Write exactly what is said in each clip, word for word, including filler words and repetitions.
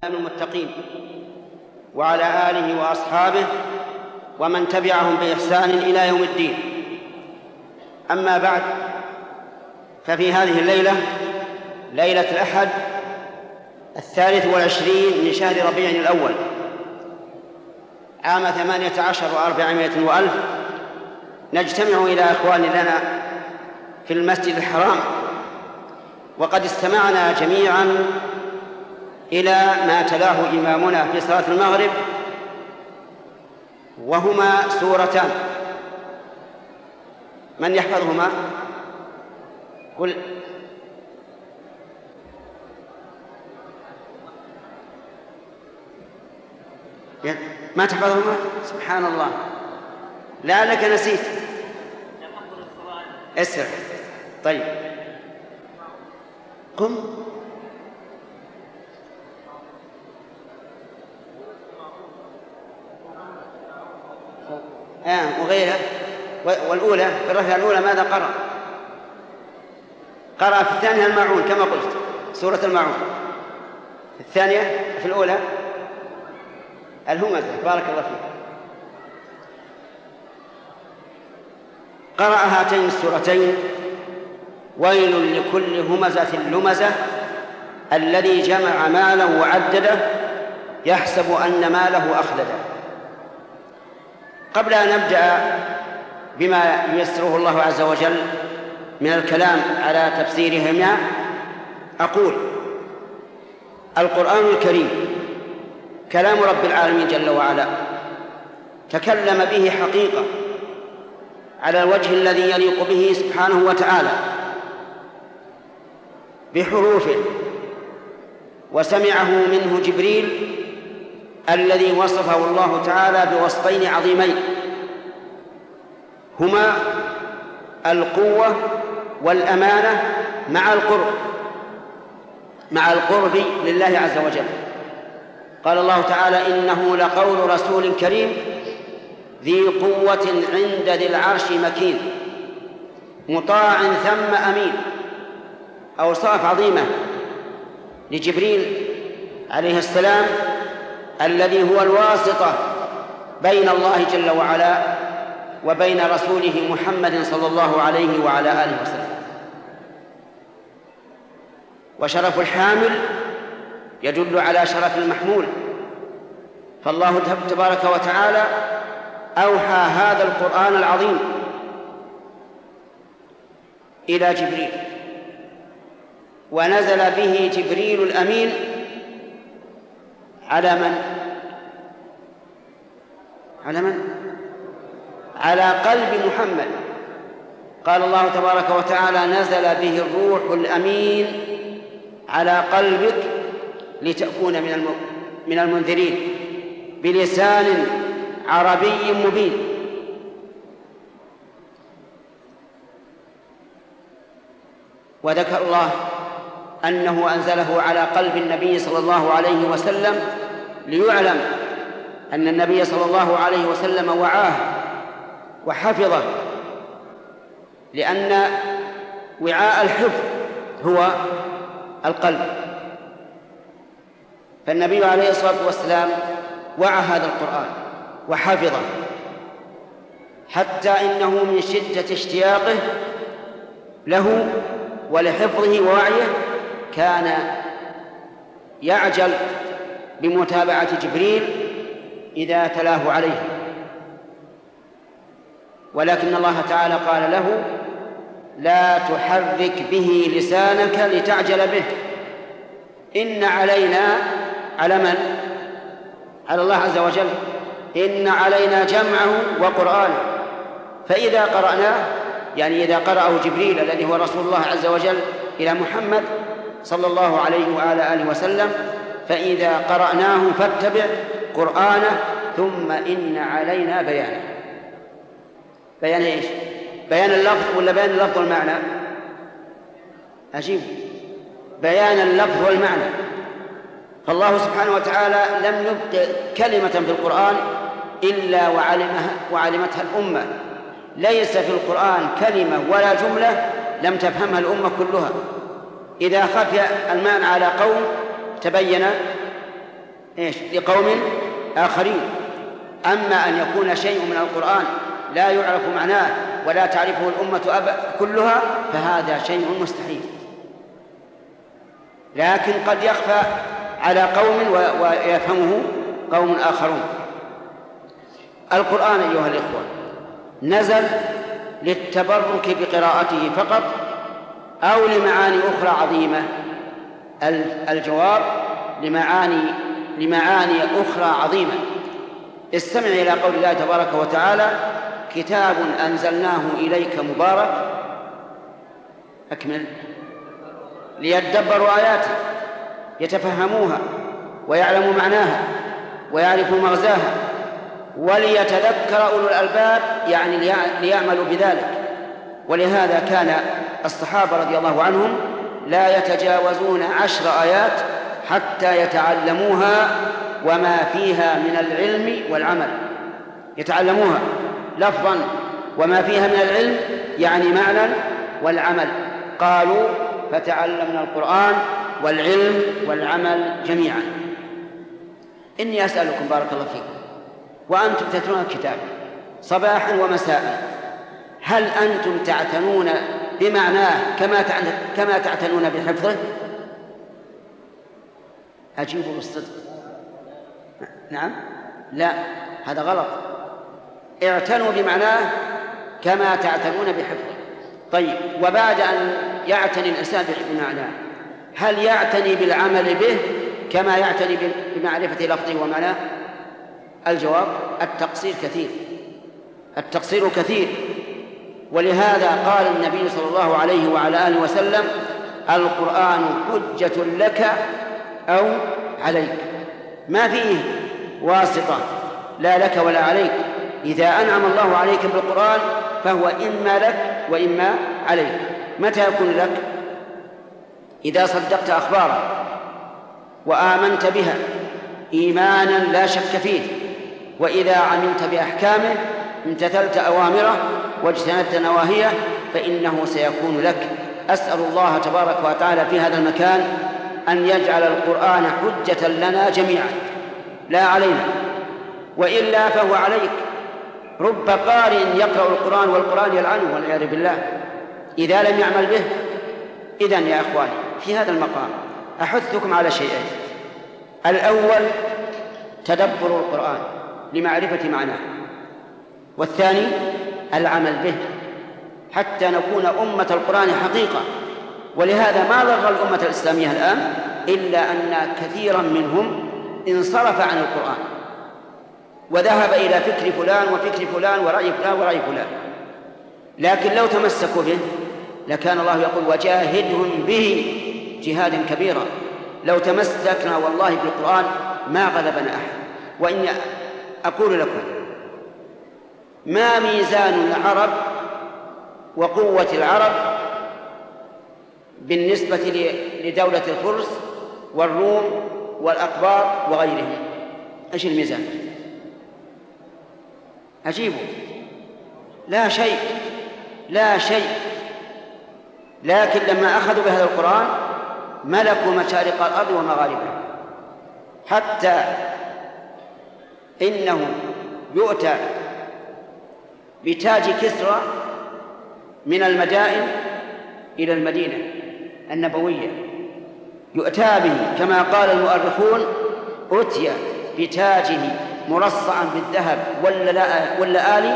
المتقين وعلى آله وأصحابه ومن تبعهم بإحسان إلى يوم الدين. أما بعد، ففي هذه الليلة ليلة الأحد الثالث والعشرين من شهر ربيع الأول عام ثمانية عشر وأربعمائة وألف نجتمع إلى إخوان لنا في المسجد الحرام، وقد استمعنا جميعا إلى ما تلاه إمامنا في صلاة المغرب، وهما سورتان. من يحفظهما؟ قل. ما تحفظهما؟ سبحان الله، لعلك نسيت. اسرع. طيب قم. آه وغيرها. والأولى في الركعة الأولى ماذا قرأ؟ قرأ في الثانية الماعون كما قلت، سورة الماعون. في الثانية في الأولى الهمزة. بارك الله فيك. قرأ هاتين السورتين: ويل لكل همزة لمزة الذي جمع ماله وعدده يحسب أن ماله أخلده. قبل أن نبدأ بما ييسره الله عز وجل من الكلام على تفسيرهما، أقول: القرآن الكريم كلام رب العالمين جل وعلا، تكلم به حقيقة على الوجه الذي يليق به سبحانه وتعالى بحروفه، وسمعه منه جبريل الذي وصفه الله تعالى بوصفين عظيمين، هما القوة والأمانة مع القرب مع القرب لله عز وجل. قال الله تعالى: إنه لقول رسول كريم ذي قوة عند ذي العرش مكين مطاع ثم أمين. أوصاف عظيمة لجبريل عليه السلام الذي هو الواسطة بين الله جل وعلا وبين رسوله محمد صلى الله عليه وعلى آله وسلم. وشرف الحامل يدل على شرف المحمول، فالله تبارك وتعالى أوحى هذا القرآن العظيم إلى جبريل، ونزل به جبريل الأمين على من؟ على من؟ على قلب محمد. قال الله تبارك وتعالى: نزل به الروح الأمين على قلبك لتكون من المنذرين بلسان عربي مبين. وذكر الله أنه أنزله على قلب النبي صلى الله عليه وسلم ليعلم أن النبي صلى الله عليه وسلم وعاه وحفظه، لأن وعاء الحفظ هو القلب. فالنبي عليه الصلاة والسلام وعى هذا القرآن وحفظه، حتى إنه من شدة اشتياقه له ولحفظه ووعيه كان يعجل بمتابعة جبريل إذا تلاه عليه، ولكن الله تعالى قال له: لا تحرك به لسانك لتعجل به، إن علينا على من؟ على الله عز وجل. إن علينا جمعه وقرآنه، فإذا قرأناه، يعني إذا قرأه جبريل الذي هو رسول الله عز وجل إلى محمد صلى الله عليه وعلى آله وسلم، فإذا قرأناه فاتبع قرآنه ثم إن علينا بيانه. بيان إيش؟ بيان اللفظ ولا بيان اللفظ والمعنى؟ عجيب. بيان اللفظ والمعنى. فالله سبحانه وتعالى لم يبق كلمة في القرآن إلا وعلمها وعلمتها الأمة. ليس في القرآن كلمة ولا جملة لم تفهمها الأمة كلها. إذا خفي المعنى على قوم تبين إيش لقوم آخرين. أما أن يكون شيء من القرآن لا يعرف معناه ولا تعرفه الأمة كلها فهذا شيء مستحيل، لكن قد يخفى على قوم ويفهمه قوم آخرون. القرآن أيها الإخوة نزل للتبرك بقراءته فقط أو لمعاني أخرى عظيمة؟ الجواب لمعاني لمعاني أخرى عظيمة. استمع إلى قول الله تبارك وتعالى: كتاب أنزلناه إليك مبارك أكمل ليدبروا آياته، يتفهموها ويعلموا معناها ويعرفوا مغزاها، وليتذكر أولو الألباب، يعني ليعملوا بذلك. ولهذا كان الصحابة رضي الله عنهم لا يتجاوزون عشر آيات حتى يتعلموها وما فيها من العلم والعمل، يتعلموها لفظا وما فيها من العلم يعني معنى والعمل. قالوا فتعلمنا القرآن والعلم والعمل جميعا. إني أسألكم بارك الله فيكم وأنتم تتلون الكتاب صباحا ومساء، هل أنتم تعتنون بمعناه كما كما تعتنون بحفظه؟ أجيبوا بالصدق. نعم؟ لا، هذا غلط. اعتنوا بمعناه كما تعتنون بحفظه. طيب، وبعد أن يعتني الإنسان بمعناه هل يعتني بالعمل به كما يعتني بمعرفة لفظه ومعناه؟ الجواب: التقصير كثير، التقصير كثير. ولهذا قال النبي صلى الله عليه وعلى آله وسلم: القرآن حجة لك أو عليك، ما فيه واسطة، لا لك ولا عليك. إذا أنعم الله عليك بالقرآن فهو إما لك وإما عليك. متى يكون لك؟ إذا صدقت أخباره وآمنت بها إيمانا لا شك فيه، وإذا عملت بأحكامه امتثلت أوامره واجتنبت نواهيه فإنه سيكون لك. أسأل الله تبارك وتعالى في هذا المكان أن يجعل القرآن حجة لنا جميعا لا علينا، وإلا فهو عليك. رب قارئ يقرأ القرآن والقرآن يلعنه والعياذ بالله إذا لم يعمل به. إذن يا أخواني في هذا المقام أحثكم على شيئين: الأول تدبر القرآن لمعرفة معناه، والثاني العمل به حتى نكون أمة القرآن حقيقة. ولهذا ما ضر الأمة الإسلامية الآن إلا أن كثيرا منهم انصرف عن القرآن وذهب إلى فكر فلان وفكر فلان ورأي فلان ورأي فلان. لكن لو تمسكوا به لكان الله يقول: وجاهدهم به جهادا كبيرا. لو تمسكنا والله بالقرآن ما غلبنا أحد. وإني أقول لكم ما ميزان العرب وقوة العرب بالنسبة لدولة الفرس والروم والأقباط وغيرهم؟ إيش الميزان؟ أجيبوا: لا شيء، لا شيء. لكن لما أخذوا بهذا القرآن ملكوا مشارق الأرض ومغاربها، حتى إنه يؤتى بتاج كسرى من المدائن إلى المدينة النبوية، يؤتى به كما قال المؤرخون: أتي بتاجه مرصعا بالذهب واللآلي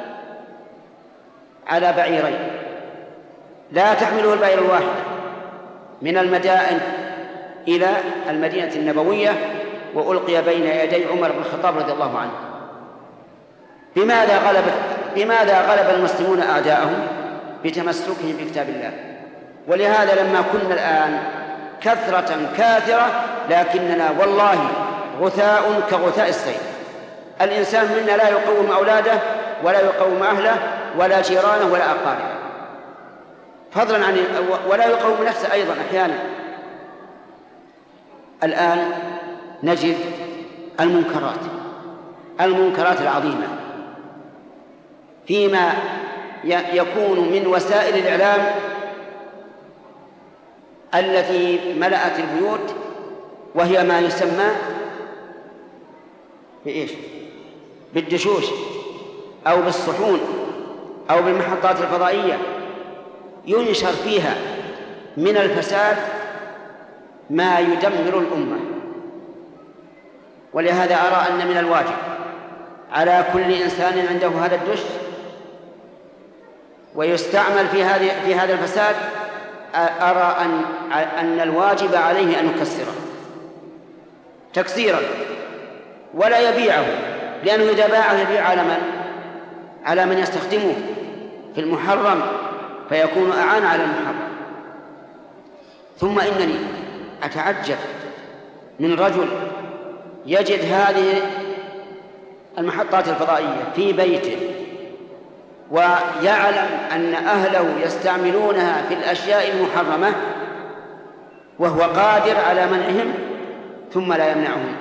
على بعيرين لا تحمله البعير الواحد، من المدائن إلى المدينة النبوية، وألقي بين يدي عمر بن الخطاب رضي الله عنه. بماذا غلب بماذا غلب المسلمون أعداءهم؟ بتمسكهم بكتاب الله. ولهذا لما كنا الآن كثرة كاثرة لكننا والله غثاء كغثاء السيل. الإنسان منا لا يقوم أولاده ولا يقوم أهله ولا جيرانه ولا أقاربه، فضلا عن ولا يقوم نفسه أيضا أحيانا. الآن نجد المنكرات المنكرات العظيمة فيما يكون من وسائل الإعلام التي ملأت البيوت، وهي ما يسمى بإيش؟ بالدشوش أو بالصحون أو بالمحطات الفضائية ينشر فيها من الفساد ما يدمر الأمة. ولهذا أرى أن من الواجب على كل إنسان عنده هذا الدش ويستعمل في هذه في هذا الفساد، أرى أن أن الواجب عليه أن يكسره تكسيرا ولا يبيعه، لأنه إذا باعه يبيع على من؟ على من يستخدمه في المحرم، فيكون أعان على المحرم. ثم إنني أتعجب من رجل يجد هذه المحطات الفضائية في بيته ويعلم أن أهله يستعملونها في الأشياء المحرمة وهو قادر على منعهم، ثم لا يمنعهم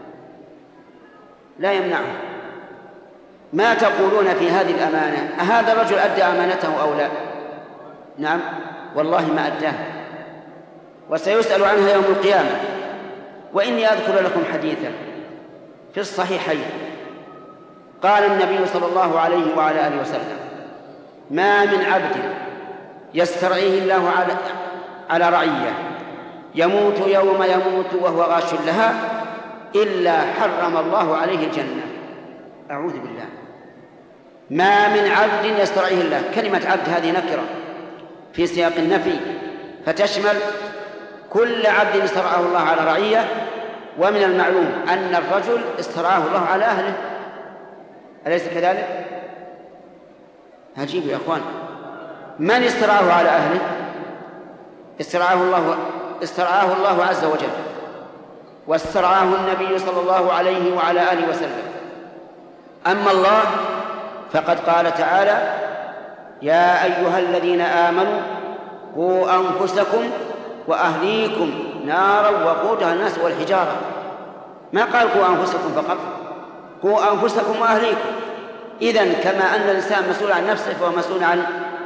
لا يمنعهم ما تقولون في هذه الأمانة؟ أهذا الرجل أدى أمانته أو لا؟ نعم والله ما أداها، وسيسأل عنها يوم القيامة. وإني أذكر لكم حديثا في الصحيحين قال النبي صلى الله عليه وعلى آله وسلم: ما من عبد يسترعيه الله على على رعية يموت يوم يموت وهو غاش لها إلا حرم الله عليه الجنة. أعوذ بالله. ما من عبد يسترعيه الله، كلمة عبد هذه نكرة في سياق النفي فتشمل كل عبد استرعاه الله على رعية، ومن المعلوم أن الرجل استرعاه الله على أهله، أليس كذلك؟ عجيب يا أخوان، من استرعاه على أهله؟ استرعاه الله استرعاه الله عز وجل، واسترعاه النبي صلى الله عليه وعلى آله وسلم. أما الله فقد قال تعالى: يا أيها الذين آمنوا قوا أنفسكم وأهليكم نارا وقودها الناس والحجارة. ما قال قوا أنفسكم فقط، قوا أنفسكم وأهليكم. إذن كما أن الإنسان مسؤول عن نفسه فهو مسؤول عن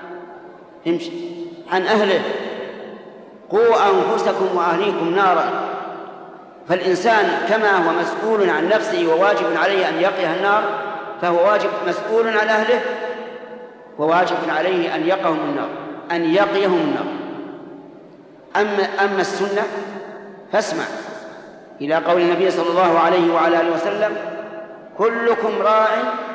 عن أهله. قوا أنفسكم وأهليكم نارا، فالإنسان كما هو مسؤول عن نفسه وواجب عليه أن يقيه النار، فهو واجب مسؤول عن أهله وواجب عليه أن يقهم النار أن يقيهم النار. أما, أما السنة فاسمع إلى قول النبي صلى الله عليه وعلى آله وسلم: كلكم راع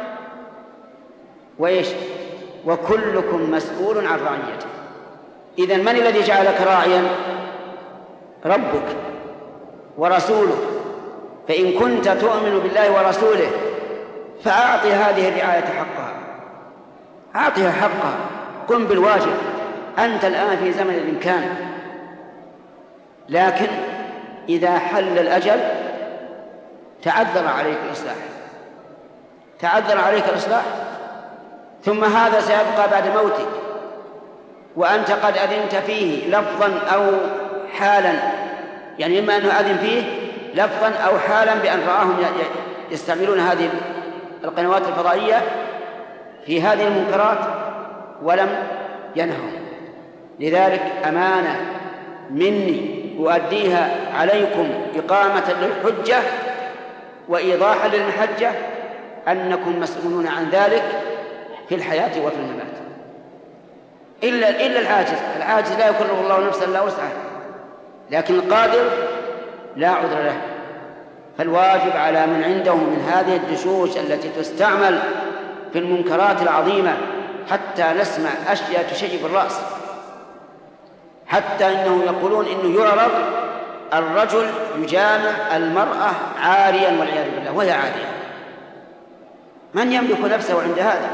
وإيش وكلكم مسؤول عن رعيته. إذن من الذي جعلك راعيا؟ ربك ورسوله. فإن كنت تؤمن بالله ورسوله فأعطي هذه الرعاية حقها، أعطيها حقها، قم بالواجب. أنت الآن في زمن الإمكان، لكن إذا حل الأجل تعذر عليك الإصلاح تعذر عليك الإصلاح ثم هذا سيبقى بعد موتك وأنت قد أذنت فيه لفظا أو حالا، يعني إما أنه أذن فيه لفظا أو حالا بأن رآهم يستعملون هذه القنوات الفضائية في هذه المنكرات ولم ينهوا. لذلك أمانة مني أؤديها عليكم إقامة للحجة وإيضاحا للمحجة أنكم مسؤولون عن ذلك في الحياة وفي الممات، إلا إلا العاجز. العاجز لا يكلف الله نفسا إلا وسعها، لكن القادر لا عذر له. فالواجب على من عنده من هذه الدشوش التي تستعمل في المنكرات العظيمة، حتى نسمع أشياء تشيب الرأس، حتى إنه يقولون إنه يعرض الرجل يجامع المرأة عاريا والعياذ بالله وهي عارية. من يملك نفسه عند هذا؟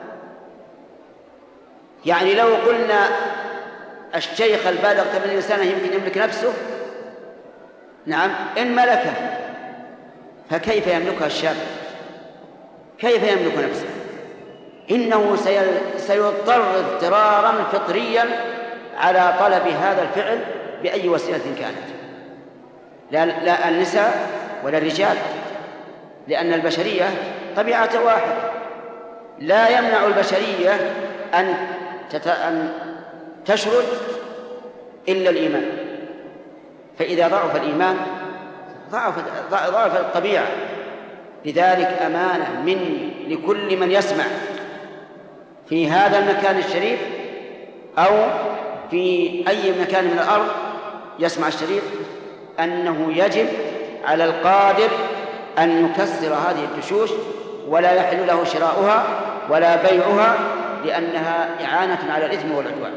يعني لو قلنا الشيخ البالغ ثمانين سنة يمكن يملك نفسه، نعم إن ملكه، فكيف يملكها الشاب؟ كيف يملك نفسه؟ إنه سيضطر اضطرارا فطريا على طلب هذا الفعل بأي وسيلة كانت، لا, لا النساء ولا الرجال، لأن البشرية طبيعة واحد، لا يمنع البشرية أن, تت... أن تشرد إلا الإيمان. فإذا ضعف الإيمان ضعف ضعف الطبيعة. لذلك أمانة من لكل من يسمع في هذا المكان الشريف أو في أي مكان من الأرض يسمع الشريف أنه يجب على القادر أن يكسر هذه الدشوش، ولا يحل له شراؤها ولا بيعها، لأنها إعانة على الإثم والعدوان.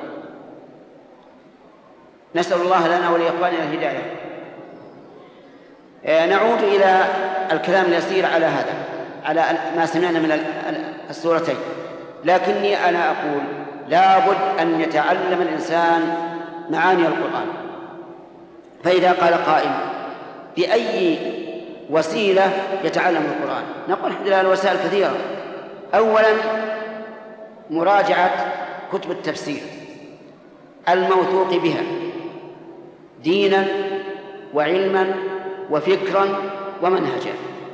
نسأل الله لنا ولإخواننا الهداية. نعود إلى الكلام اليسير على هذا، على ما سمعنا من السورتين، لكني أنا أقول لا بد أن يتعلم الإنسان معاني القرآن. فإذا قال قائل بأي وسيلة يتعلم القرآن، نقول الحمد لله الوسائل كثيرة. أولا مراجعة كتب التفسير الموثوق بها دينا وعلما وفكرا ومنهجا،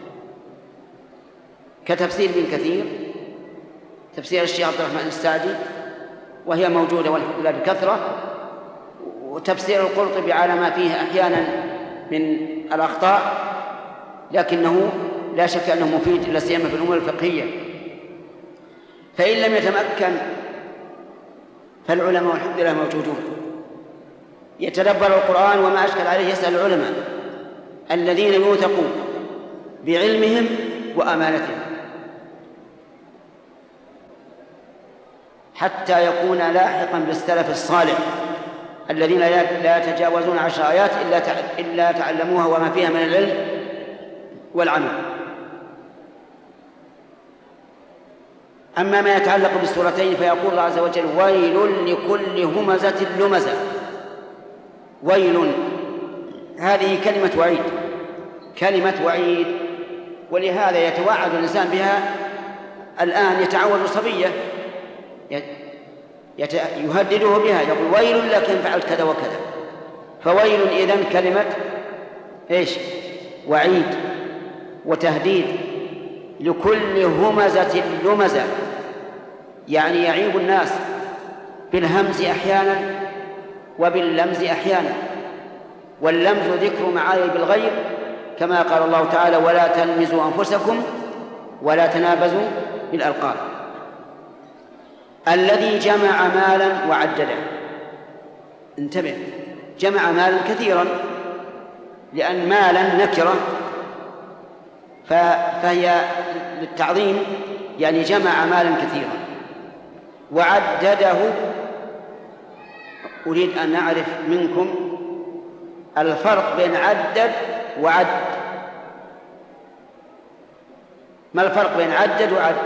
كتفسير ابن كثير، تفسير الشيخ عبد الرحمن السعدي وهي موجودة والحمد لله بكثرة، وتفسير القرطبي على ما فيه أحيانا من الأخطاء، لكنه لا شك أنه مفيد لا سيما في الأمور الفقهية. فإن لم يتمكن فالعلماء والحمد لله موجودون يتدبر القرآن وما أشكل عليه يسأل العلماء الذين يوثقون بعلمهم وأمانتهم حتى يكون لاحقا بالسلف الصالح الذين لا يتجاوزون عشر آيات إلا تعلموها وما فيها من العلم والعمل. أما ما يتعلق بالسورتين فيقول الله عز وجل: ويل لكل همزة لمزة. ويل هذه كلمة وعيد، كلمة وعيد، ولهذا يتوعد الإنسان بها الآن، يتعود صبية يهدده بها، يقول ويل لك إن فعلت كذا وكذا. فويل إذن كلمة إيش؟ وعيد وتهديد لكل همزة لمزة، يعني يعيب الناس بالهمز أحيانا وباللمز أحيانا. واللمز ذكر معايب الغير، كما قال الله تعالى: ولا تلمزوا أنفسكم ولا تنابزوا بالألقاب. الذي جمع مالا وعدده، انتبه، جمع مالا كثيرا، لأن مالا نكرة فهي للتعظيم، يعني جمع مالا كثيرا. وعدده، أريد أن نعرف منكم الفرق بين عدد وعد. ما الفرق بين عدد وعد؟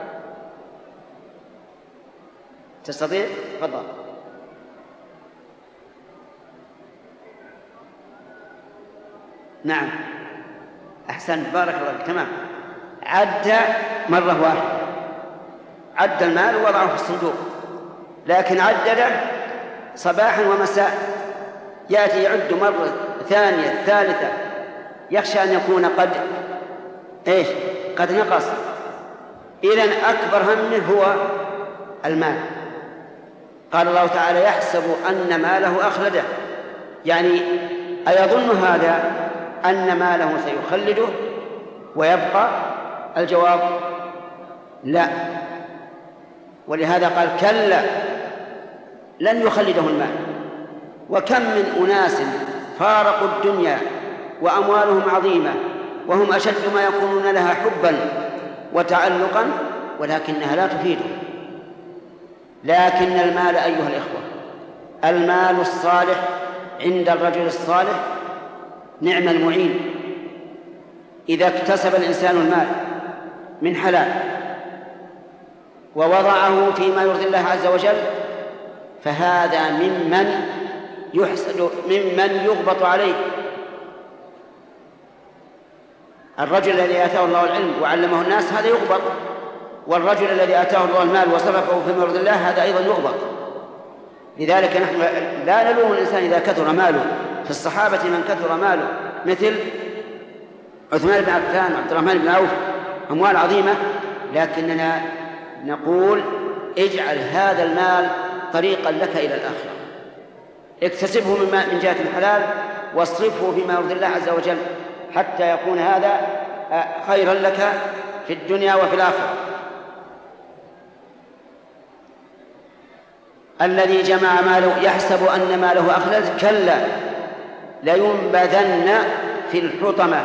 تستطيع؟ تفضل. نعم، أحسنت، بارك الله فيك، تمام. عد مرة واحدة، عد المال ووضعه في الصندوق، لكن عدده صباحا ومساء، يأتي يعد مرة ثانية ثالثة، يخشى أن يكون قد إيش؟ قد نقص. إذن أكبر همه هو المال. قال الله تعالى: يحسب أن ماله أخلده، يعني أيظن هذا أن ماله سيخلده ويبقى؟ الجواب لا. ولهذا قال: كلا لن يخلده المال. وكم من أناس فارقوا الدنيا وأموالهم عظيمة وهم أشد ما يكونون لها حبا وتعلقا، ولكنها لا تفيده. لكن المال أيها الإخوة، المال الصالح عند الرجل الصالح نعم المعين. إذا اكتسب الإنسان المال من حلال ووضعه فيما يرضي الله عز وجل فهذا ممن يحسد، ممن يغبط عليه. الرجل الذي آتاه الله العلم وعلمه الناس هذا يغبط، والرجل الذي آتاه الله المال وصرفه فيما يرضي الله هذا أيضا يغبط. لذلك نحن لا نلوم الإنسان إذا كثر ماله. في الصحابة من كثر ماله مثل عثمان بن عفان وعبد الرحمن بن عوف، أموال عظيمة، لكننا نقول: اجعل هذا المال طريقا لك إلى الآخرة، اكتسبه من جهة الحلال واصرفه فيما يرضي الله عز وجل، حتى يكون هذا خيرا لك في الدنيا وفي الآخرة. الذي جمع ماله يحسب أن ماله أخلد كلا لينبذن في الحطمة.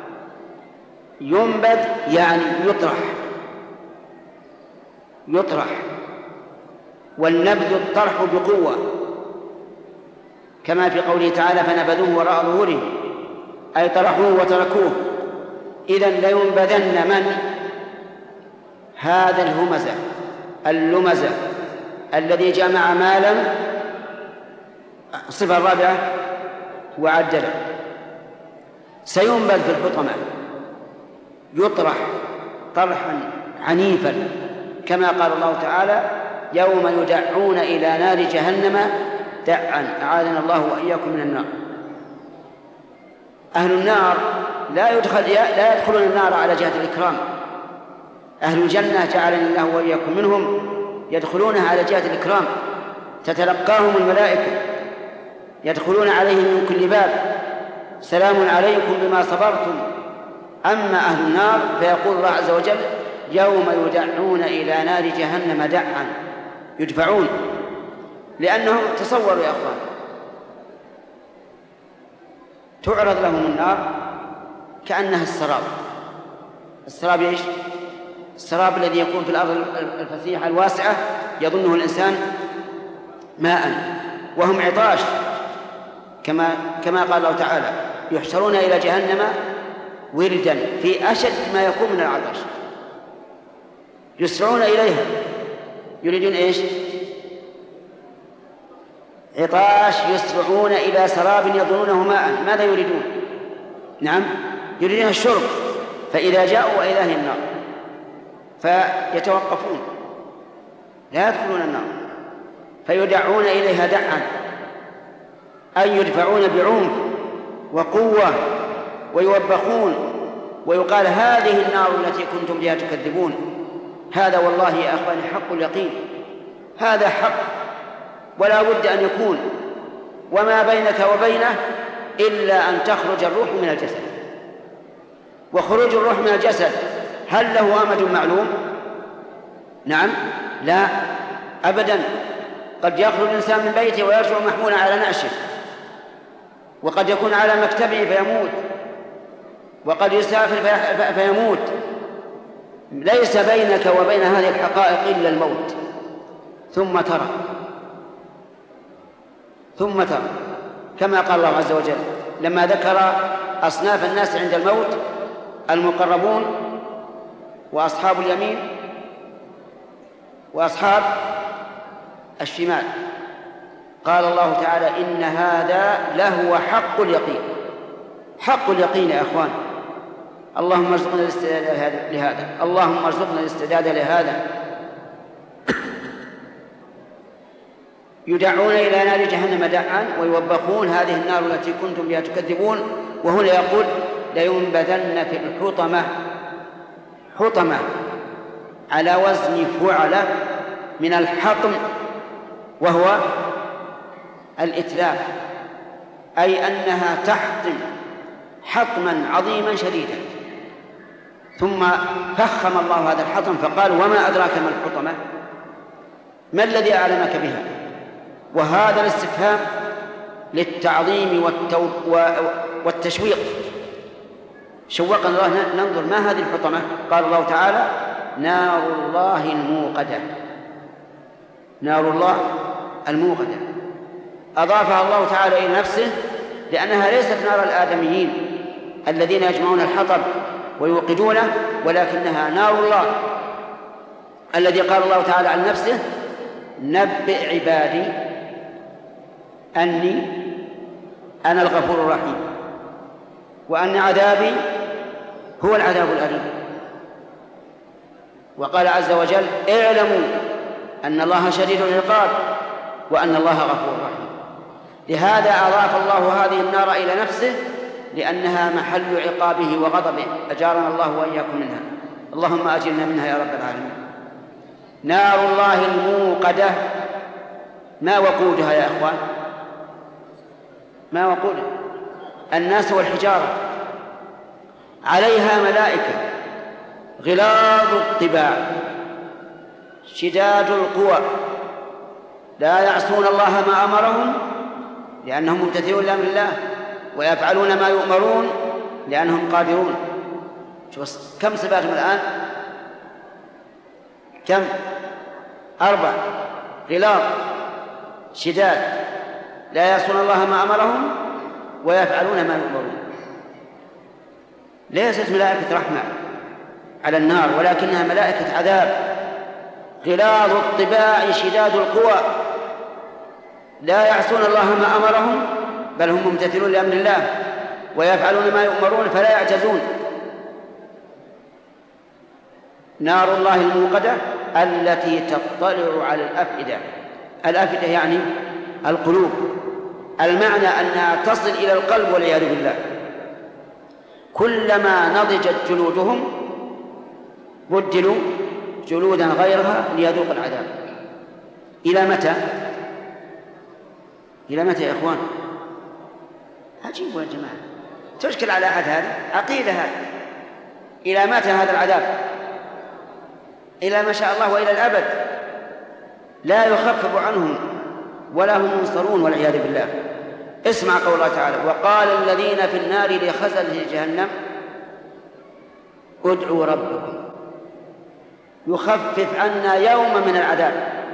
ينبذ يعني يطرح يطرح والنبذ الطرح بقوة، كما في قوله تعالى فنبذوه وراء ظهورهم، أي طرحوه وتركوه. إذن لينبذن من؟ هذا الهمزة اللمزة الذي جمع مالا. الصفة الرابعة وعدله. سينبذ في الحطمة، يطرح طرحا عنيفا، كما قال الله تعالى يوم يدعون إلى نار جهنم دعا، أعاذنا الله وإياكم من النار. أهل النار لا يدخل لا يدخلون النار على جهة الإكرام. أهل الجنة جعلنا الله وإياكم منهم يدخلونها على جهة الإكرام، تتلقاهم الملائكة يدخلون عليهم من كل باب سلام عليكم بما صبرتم. أما أهل النار فيقول الله عز وجل يوم يدعون إلى نار جهنم دعا، يدفعون، لأنهم تصوروا يا أخوان تعرض لهم النار كأنها السراب. السراب إيش؟ السراب الذي يكون في الأرض الفسيحة الواسعة يظنه الإنسان ماء، وهم عطاش، كما كما قال الله تعالى يحشرون إلى جهنم وردا في أشد ما يكون من العطش، يسرعون إليها يريدون إيش؟ عطاش، يسرعون إلى سراب يظنونه ماء. ماذا يريدون؟ نعم يريدون الشرب، فإذا جاءوا وإذا هي النار فيتوقفون لا يدخلون النار، فيدعون إليها دعا، أي يدفعون بعنف وقوة ويوبخون، ويقال هذه النار التي كنتم بها تكذبون. هذا والله يا أخواني حق اليقين، هذا حق ولا بد أن يكون، وما بينك وبينه إلا أن تخرج الروح من الجسد. وخروج الروح من الجسد هل له أمد معلوم؟ نعم لا أبدا. قد يخرج الإنسان من بيته ويرجع محمولا على نعشه، وقد يكون على مكتبه فيموت، وقد يسافر فيموت. ليس بينك وبين هذه الحقائق إلا الموت. ثم ترى ثم ترى كما قال الله عز وجل لما ذكر أصناف الناس عند الموت: المقربون، وأصحاب اليمين، وأصحاب الشمال. قال الله تعالى إن هذا لهو حق اليقين. حق اليقين يا أخوان. اللهم ارزقنا الاستعداد لهذا، اللهم ارزقنا الاستعداد لهذا. يدعون إلى نار جهنم دعا ويوبخون هذه النار التي كنتم بها تكذبون. وهنا يقول لينبذن في الحطمة. حطمة على وزن فعلة من الحطم، وهو الإتلاف، أي أنها تحطم حطما عظيما شديدا. ثم فخم الله هذا الحطم فقال وما أدراك ما الحطمة؟ ما الذي أعلمك بها؟ وهذا الاستفهام للتعظيم والتو... والتشويق. شوقنا الله ننظر ما هذه الحطمة. قال الله تعالى نار الله الموقدة. نار الله الموقدة أضافها الله تعالى إلى نفسه، لأنها ليست نار الآدميين الذين يجمعون الحطب ويوقدونه، ولكنها نار الله الذي قال الله تعالى عن نفسه نبئ عبادي أني أنا الغفور الرحيم وأن عذابي هو العذاب الأليم. وقال عز وجل اعلموا أن الله شديد العقاب وأن الله غفور رحيم. لهذا أضاف الله هذه النار إلى نفسه، لأنها محل عقابه وغضبه، أجارنا الله وإياكم منها. اللهم أجرنا منها يا رب العالمين. نار الله الموقدة. ما وقودها يا أخوان؟ ما وقودها؟ الناس والحجارة. عليها ملائكة غلاظ الطباع شداد القوى لا يعصون الله ما أمرهم لأنهم ممتثلون لأمر الله ويفعلون ما يؤمرون لأنهم قادرون. شوف كم صفاتهم الآن؟ كم؟ أربع: غلاظ، شداد، لا يعصون الله ما أمرهم ويفعلون ما يؤمرون. ليست ملائكة رحمة على النار ولكنها ملائكة عذاب. غلاظ الطباع شداد القوى لا يعصون الله ما أمرهم بل هم ممتثلون لأمر الله ويفعلون ما يؤمرون فلا يعجزون. نار الله الموقدة التي تطلع على الأفئدة. الأفئدة يعني القلوب، المعنى أنها تصل إلى القلب والعياذ بالله. كلما نضجت جلودهم بدلوا جلودا غيرها ليذوق العذاب. إلى متى؟ إلى متى يا إخوان؟ عجيب يا جماعة، تشكل على أحد هذا عقيدة هذا. إلى متى هذا العذاب؟ إلى ما شاء الله وإلى الأبد، لا يخفف عنهم ولا هم ينصرون والعياذ بالله. اسمع قول الله تعالى: وقال الذين في النار لخزنة جهنم ادعوا ربكم يخفف عنا يوما من العذاب.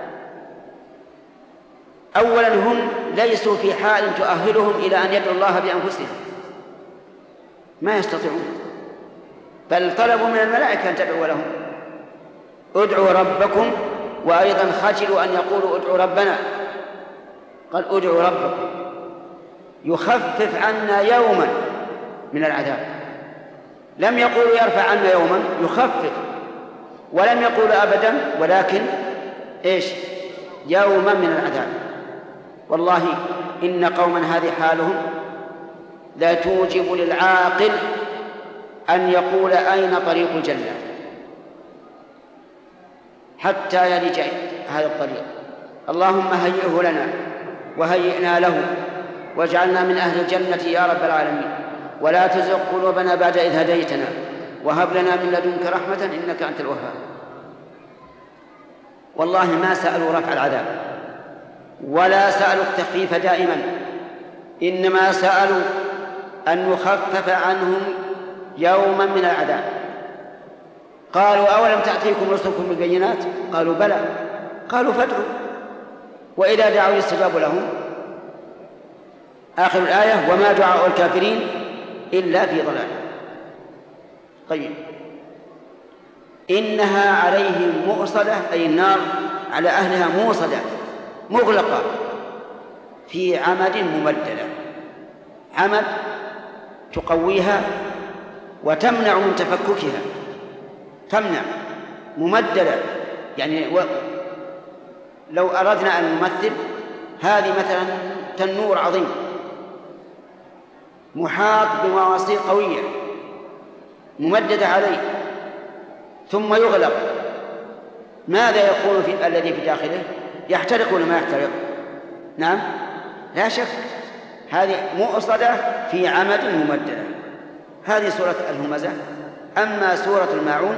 أولا هم ليسوا في حال تؤهلهم إلى أن يدعوا الله بأنفسهم، ما يستطيعون، بل طلبوا من الملائكة أن تدعوا لهم. ادعوا ربكم، وأيضا خجلوا أن يقولوا ادعوا ربنا، قال ادعوا ربكم يخفف عنا يوما من العذاب. لم يقولوا يرفع عنا يوما، يخفف، ولم يقولوا أبدا، ولكن إيش؟ يوما من العذاب. والله إن قوما هذه حالهم لا توجب للعاقل أن يقول أين طريق الجنة حتى يلج هذا الطريق. اللهم هيئه لنا وهيئنا له واجعلنا من أهل الجنة يا رب العالمين، ولا تزغ قلوبنا بعد إذ هديتنا وهب لنا من لدنك رحمة إنك أنت الوهاب. والله ما سألوا رفع العذاب ولا سألوا التخفيف دائما، إنما سألوا أن يخفف عنهم يوما من العذاب. قالوا أولم تأتيكم رسلكم بالبينات؟ قالوا بلى. قالوا فادعوا، وإذا دعوا يستجاب لهم. آخر الآية: وما دعاء الكافرين إلا في ضلال. طيب، إنها عليهم مؤصدة، أي النار على أهلها موصدة مغلقة في عمد ممددة. عمد تقويها وتمنع من تفككها، تمنع، ممددة. يعني و... لو أردنا أن نمثل هذه مثلا تنور عظيم محاط بمواصيل قوية ممددة عليه، ثم يغلق، ماذا يكون في الذي في داخله؟ يحترق ولا ما يحترق؟ نعم، لا شك، هذه مؤصدة في عمد ممددة. هذه سورة الهمزة. أما سورة الماعون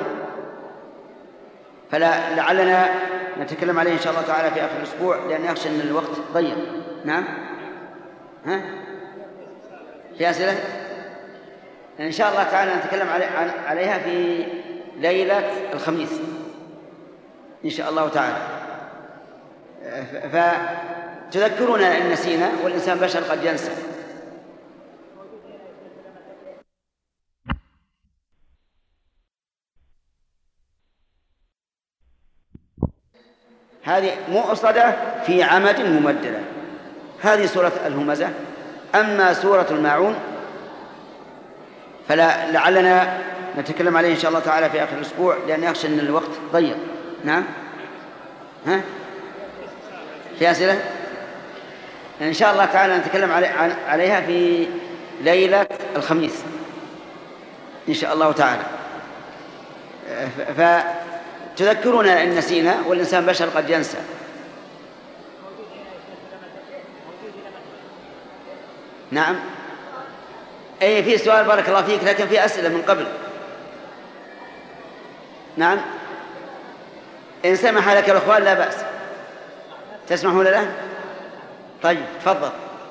فلا لعلنا نتكلم عليه إن شاء الله تعالى في آخر الأسبوع، لأن يخشى أن الوقت ضيق. نعم، ها؟ في أسئلة؟ إن شاء الله تعالى نتكلم عليها في ليلة الخميس إن شاء الله تعالى. فتذكرنا إن نسينا، والإنسان بشر قد ينسى. هذه مؤصدة في عمد ممددة. هذه سورة الهمزة. أما سورة الماعون فلا لعلنا نتكلم عليه إن شاء الله تعالى في آخر الأسبوع، لأن يخشى أن الوقت ضيق. نعم، ها؟ في أسئلة؟ إن شاء الله تعالى نتكلم عليها في ليلة الخميس إن شاء الله تعالى. فتذكرنا إن نسينا، والإنسان بشر قد ينسى. نعم، أي في سؤال بارك الله فيك، لكن في أسئلة من قبل. نعم، إن سمح لك الأخوان لا بأس. تسمحون له؟ طيب تفضل.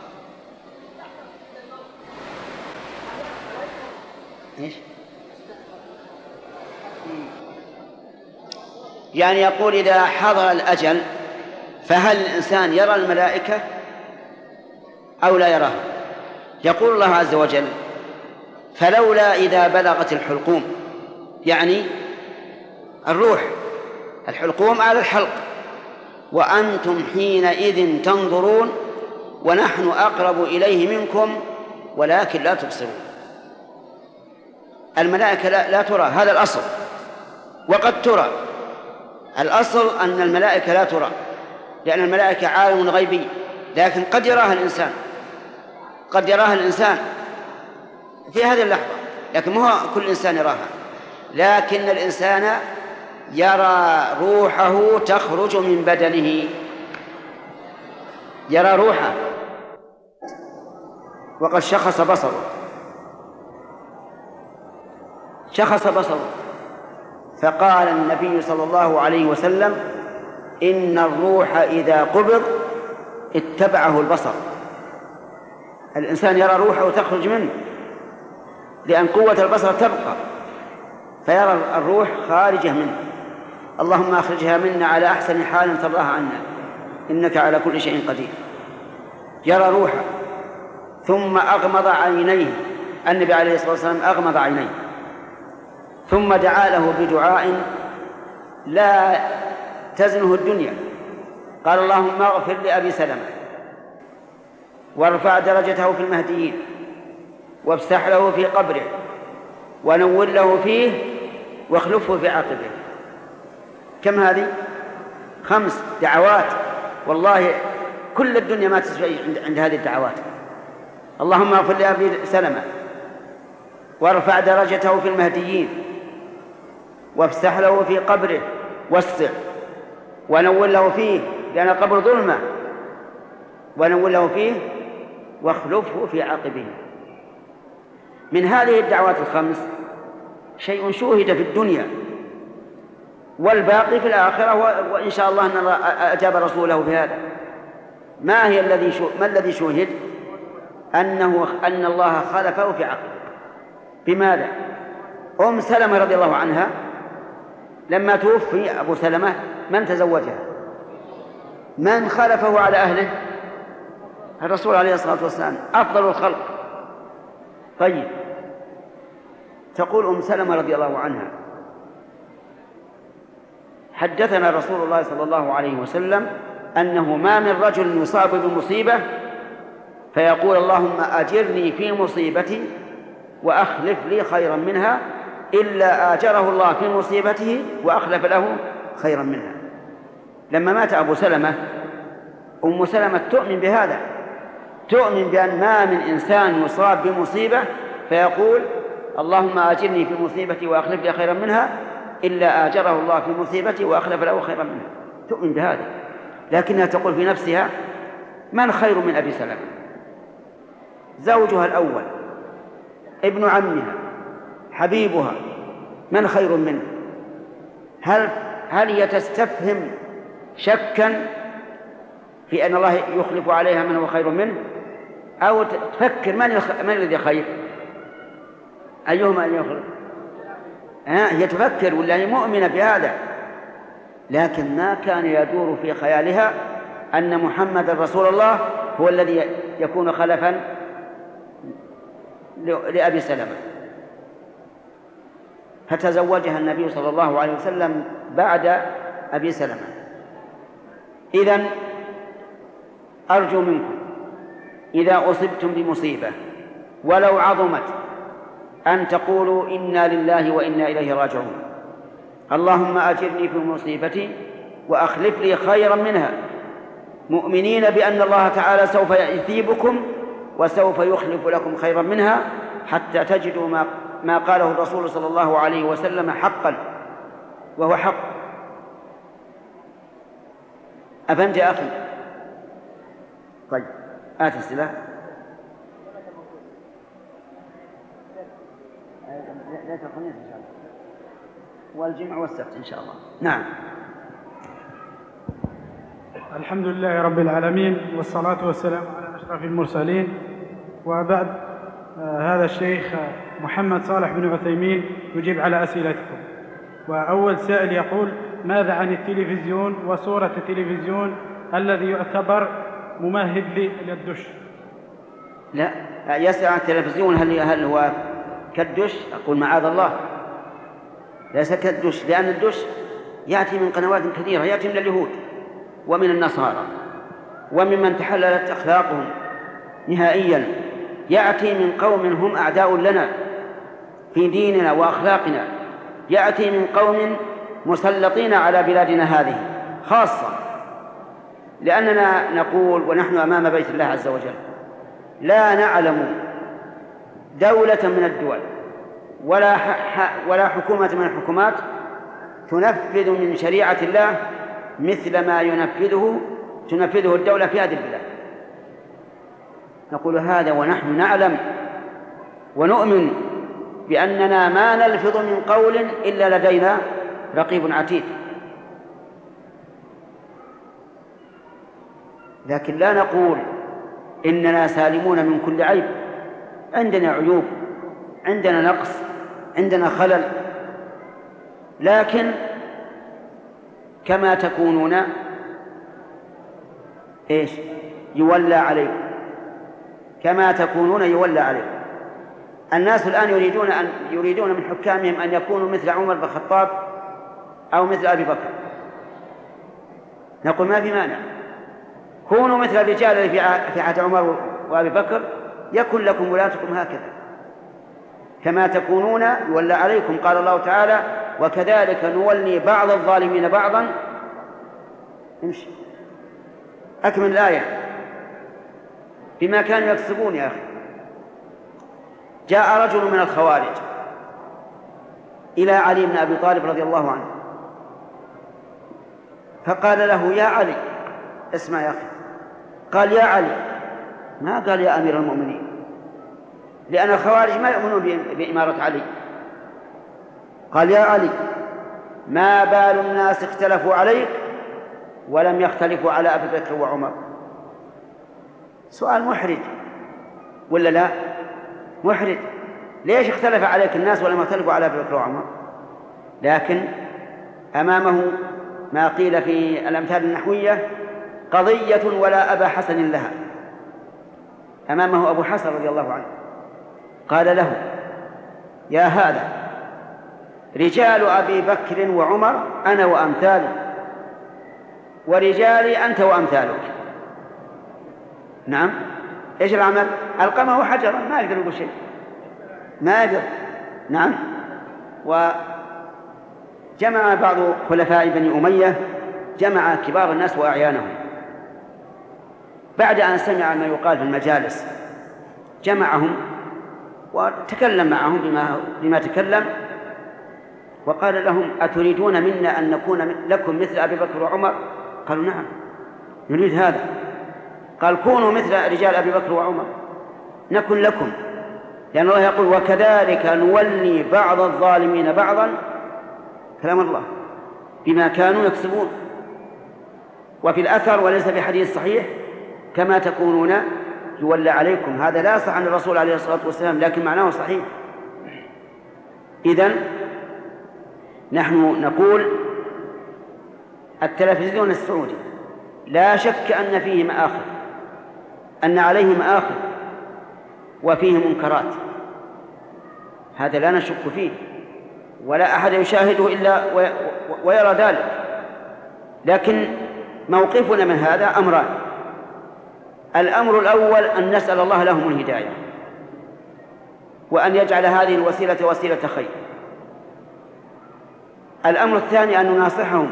إيش؟ يعني يقول إذا حضر الأجل فهل الإنسان يرى الملائكة أو لا يراها؟ يقول الله عز وجل: فلولا إذا بلغت الحلقوم، يعني الروح، الحلقوم على الحلق، وأنتم حينئذ تنظرون ونحن أقرب إليه منكم ولكن لا تبصرون. الملائكة لا, لا ترى، هذا الأصل. وقد ترى، الأصل أن الملائكة لا ترى، لأن الملائكة عالم غيبي، لكن قد يراها الإنسان، قد يراها الإنسان في هذه اللحظة، لكن ما هو كل إنسان يراها. لكن الإنسان يرى روحه تخرج من بدنه، يرى روحه، وقد شخص بصره، شخص بصره فقال النبي صلى الله عليه وسلم: إن الروح إذا قبض اتبعه البصر. الإنسان يرى روحه تخرج منه، لأن قوة البصر تبقى، فيرى الروح خارجة منه. اللهم أخرجها منا على أحسن حال ترضاها عنا، إنك على كل شيء قدير. يرى روحه ثم أغمض عينيه، النبي عليه الصلاة والسلام أغمض عينيه ثم دعا له بدعاء لا تزنه الدنيا، قال: اللهم اغفر لأبي سلمة وارفع درجته في المهديين وافسح له في قبره ونور له فيه واخلفه في عقبه. كم هذه؟ خمس دعوات، والله كل الدنيا ما تسوي عند هذه الدعوات. اللهم اغفر لأبي سلمة وارفع درجته في المهديين وافسح له في قبره واسع ونور له فيه، لأن القبر ظلمة، ونور له فيه واخلفه في عقبه. من هذه الدعوات الخمس شيء شوهد في الدنيا والباقي في الآخرة، وإن شاء الله أن أجاب رسوله بهذا. ما هي الذي شو... ما الذي شوهد؟ أنه أن الله خلفه في عقبه. بماذا؟ أم سلمة رضي الله عنها لما توفي أبو سلمة من تزوجها؟ من خلفه على أهله؟ الرسول عليه الصلاة والسلام، أفضل الخلق. طيب، تقول أم سلمة رضي الله عنها: حدثنا رسول الله صلى الله عليه وسلم أنه ما من رجل يصاب بمصيبة فيقول: اللهم أجرني في مصيبتي وأخلف لي خيرا منها، إلا آجره الله في مصيبته وأخلف له خيرا منها. لما مات أبو سلمة، أم سلمة تؤمن بهذا، تؤمن بأن ما من إنسان يصاب بمصيبة فيقول: اللهم آجرني في مصيبتي وأخلف لي خيرا منها، إلا آجره الله في مصيبتي وأخلف له خيرا منها. تؤمن بهذا، لكنها تقول في نفسها: من خير من أبي سلمة؟ زوجها الأول، ابن عمها، حبيبها، من خير منه؟ هل هل هي تستفهم شكا في أن الله يخلف عليها من هو خير منه، أو تفكر من الخ... من الذي خير؟ أيهما أن يخلف؟ آه هي تفكر ولا هي مؤمنة بهذا، لكن ما كان يدور في خيالها أن محمد رسول الله هو الذي يكون خلفا لأبي سلمة. فتزوجها النبي صلى الله عليه وسلم بعد أبي سلمة. إذن أرجو منكم إذا أصبتم بمصيبة ولو عظمت أن تقولوا: إنا لله وإنا إليه راجعون، اللهم أجرني في مصيبتي وأخلف لي خيرا منها، مؤمنين بأن الله تعالى سوف يثيبكم وسوف يخلف لكم خيرا منها، حتى تجدوا ما, ما قاله الرسول صلى الله عليه وسلم حقا، وهو حق. أفهمت يا أخي؟ طيب، آت السلاح. الخميس إن شاء الله والجمعة والسبت إن شاء الله. نعم. الحمد لله رب العالمين والصلاة والسلام على أشرف المرسلين، وبعد آه هذا الشيخ محمد صالح بن عثيمين يجيب على أسئلتكم. وأول سائل يقول: ماذا عن التلفزيون وصورة التلفزيون الذي يعتبر ممهد للدش؟ لا، يسأل عن التلفزيون هل هل هو كالدش؟ أقول معاذ الله، ليس كالدش، لأن الدش يأتي من قنوات كثيرة، يأتي من اليهود ومن النصارى وممن تحللت أخلاقهم نهائيا، يأتي من قوم هم أعداء لنا في ديننا وأخلاقنا، يأتي من قوم مسلطين على بلادنا هذه خاصة، لأننا نقول ونحن أمام بيت الله عز وجل لا نعلم دولة من الدول ولا ولا حكومة من الحكومات تنفذ من شريعة الله مثل ما ينفذه تنفذه الدولة في هذه البلاد. نقول هذا ونحن نعلم ونؤمن بأننا ما نلفظ من قول إلا لدينا رقيب عتيد، لكن لا نقول إننا سالمون من كل عيب. عندنا عيوب، عندنا نقص، عندنا خلل، لكن كما تكونون إيش يولى عليكم، كما تكونون يولى عليكم. الناس الآن يريدون أن يريدون من حكامهم أن يكونوا مثل عمر بن الخطاب أو مثل أبي بكر. نقول ما في مانع، كونوا مثل الرجال اللي في عهد عمر وأبي بكر يكن لكم ولاتكم هكذا، كما تكونون يولى عليكم. قال الله تعالى: وكذلك نولي بعض الظالمين بعضا. امشي أكمل الآية. بما كانوا يكسبون يا أخي. جاء رجل من الخوارج إلى علي بن أبي طالب رضي الله عنه فقال له: يا علي، اسمع يا أخي، قال: يا علي، ما قال يا أمير المؤمنين، لأن الخوارج ما يؤمنون بإمارة علي. قال: يا علي، ما بال الناس اختلفوا عليك ولم يختلفوا على أبي بكر وعمر؟ سؤال محرج ولا لا؟ محرج. ليش اختلف عليك الناس ولم يختلفوا على أبي بكر وعمر؟ لكن أمامه ما قيل في الأمثال النحوية: قضية ولا أبا حسن لها. أمامه أبو حسن رضي الله عنه قال له: يا هذا، رجال أبي بكر وعمر أنا وأمثالي، ورجالي أنت وأمثالك. نعم، إيش العمل؟ ألقمه حجرا، ما يقدر يقول شيء، ما يقدر. نعم. وجمع بعض خلفاء بني أمية، جمع كبار الناس وأعيانهم بعد أن سمع ما يقال في المجالس، جمعهم وتكلم معهم بما, بما تكلم، وقال لهم: أتريدون منا أن نكون لكم مثل أبي بكر وعمر؟ قالوا: نعم نريد هذا. قال: كونوا مثل رجال أبي بكر وعمر نكن لكم، لأن الله يقول: وكذلك نولي بعض الظالمين بعضا، كلام الله، بما كانوا يكسبون. وفي الأثر وليس في حديث صحيح: كما تكونون يولى عليكم. هذا لا صح عن الرسول عليه الصلاة والسلام، لكن معناه صحيح. إذن نحن نقول التلفزيون السعودي لا شك أن فيه مآخذ، أن عليه مآخذ وفيه منكرات، هذا لا نشك فيه، ولا أحد يشاهده إلا ويرى ذلك. لكن موقفنا من هذا أمران: الأمر الأول أن نسأل الله لهم الهداية، وأن يجعل هذه الوسيلة وسيلة خير. الأمر الثاني أن نناصحهم.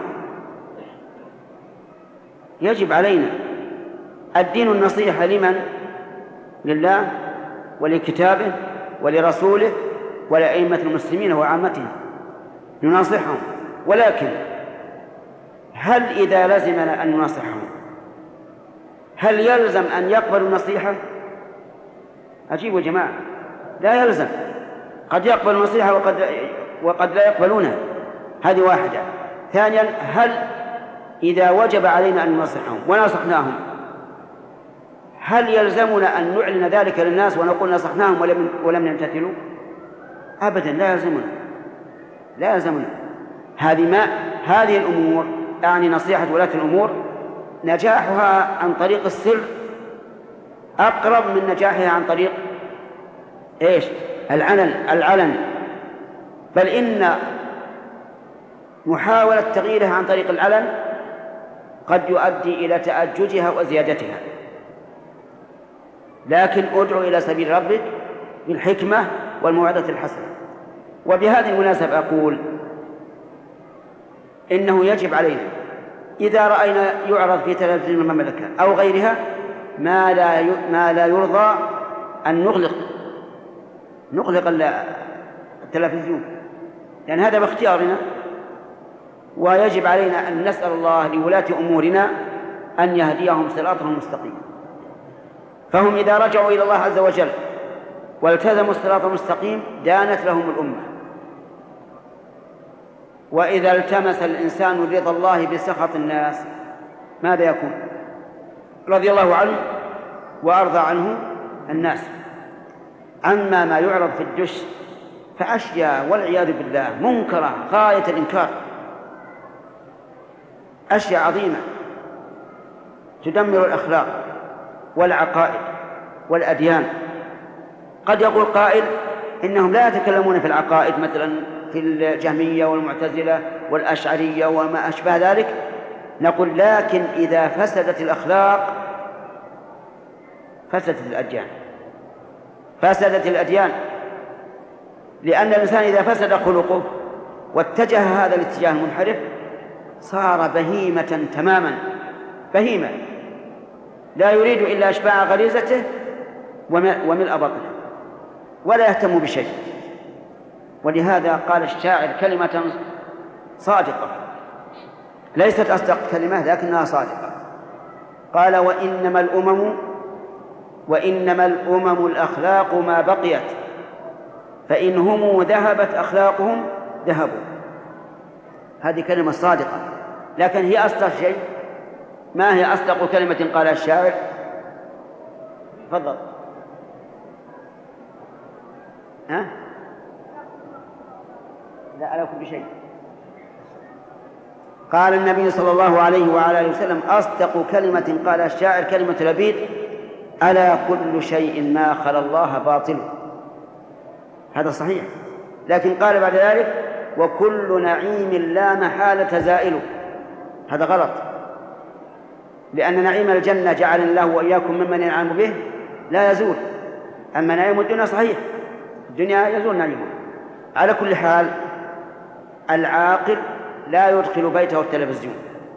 يجب علينا الدين النصيحة لمن؟ لله ولكتابه ولرسوله ولأئمة المسلمين وعامتهم، نناصحهم. ولكن هل إذا لزمنا أن نناصحهم هل يلزم أن يقبلوا النصيحة؟ أجيبوا يا جماعة، لا يلزم. قد يقبل النصيحة وقد, وقد لا يقبلونها. هذه واحدة. ثانيا، هل إذا وجب علينا أن ننصحهم ونصحناهم هل يلزمنا أن نعلن ذلك للناس ونقول نصحناهم ولم, ولم يمتثلوا؟ أبدا، لا يلزمنا لا يلزمنا هذه ما هذه الأمور، أعني نصيحة ولاة الأمور، نجاحها عن طريق السر أقرب من نجاحها عن طريق إيش؟ العلن العلن بل إن محاولة تغييرها عن طريق العلن قد يؤدي إلى تأججها وزيادتها. لكن ادعو إلى سبيل ربك بالحكمة والموعظة الحسنة. وبهذه المناسبة أقول إنه يجب علينا إذا رأينا يعرض في تلفزيون المملكة أو غيرها ما لا ما لا يرضى أن نغلق نغلق التلفزيون، لأن هذا باختيارنا، ويجب علينا أن نسأل الله لولاة أمورنا أن يهديهم صراطهم المستقيم. فهم إذا رجعوا إلى الله عز وجل والتزموا الصراط المستقيم دانت لهم الأمة. وإذا التمس الإنسان رضا الله بسخط الناس ماذا يكون؟ رضي الله عنه وأرضى عنه الناس. أما ما يعرض في الدش فأشياء والعياذ بالله منكرة غاية الإنكار، أشياء عظيمة تدمر الأخلاق والعقائد والأديان. قد يقول قائل إنهم لا يتكلمون في العقائد مثلا في الجهمية والمعتزلة والأشعرية وما أشبه ذلك، نقول لكن إذا فسدت الأخلاق فسدت الأديان فسدت الأديان لأن الإنسان إذا فسد خلقه واتجه هذا الاتجاه المنحرف صار بهيمة تماما، بهيمة لا يريد إلا إشباع غريزته وملء بطنه ولا يهتم بشيء. ولهذا قال الشاعر كلمة صادقة ليست أصدق كلمة لكنها صادقة، قال وإنما الأمم وإنما الأمم الأخلاق ما بقيت فإن هم ذهبت أخلاقهم ذهبوا. هذه كلمة صادقة، لكن هي أصدق شيء. ما هي أصدق كلمة قالها الشاعر؟ تفضل. ها؟ لا على كل شيء. قال النبي صلى الله عليه وعلى آله وسلم أصدق كلمة قالها الشاعر كلمة لبيد ألا كل شيء ما خلا الله باطل. هذا صحيح، لكن قال بعد ذلك وكل نعيم لا محالة زائل. هذا غلط، لأن نعيم الجنة جعل الله وإياكم ممن ينعم به لا يزول، أما نعيم الدنيا صحيح الدنيا يزول نعيمه. على كل حال العاقل لا يدخل بيته التلفزيون،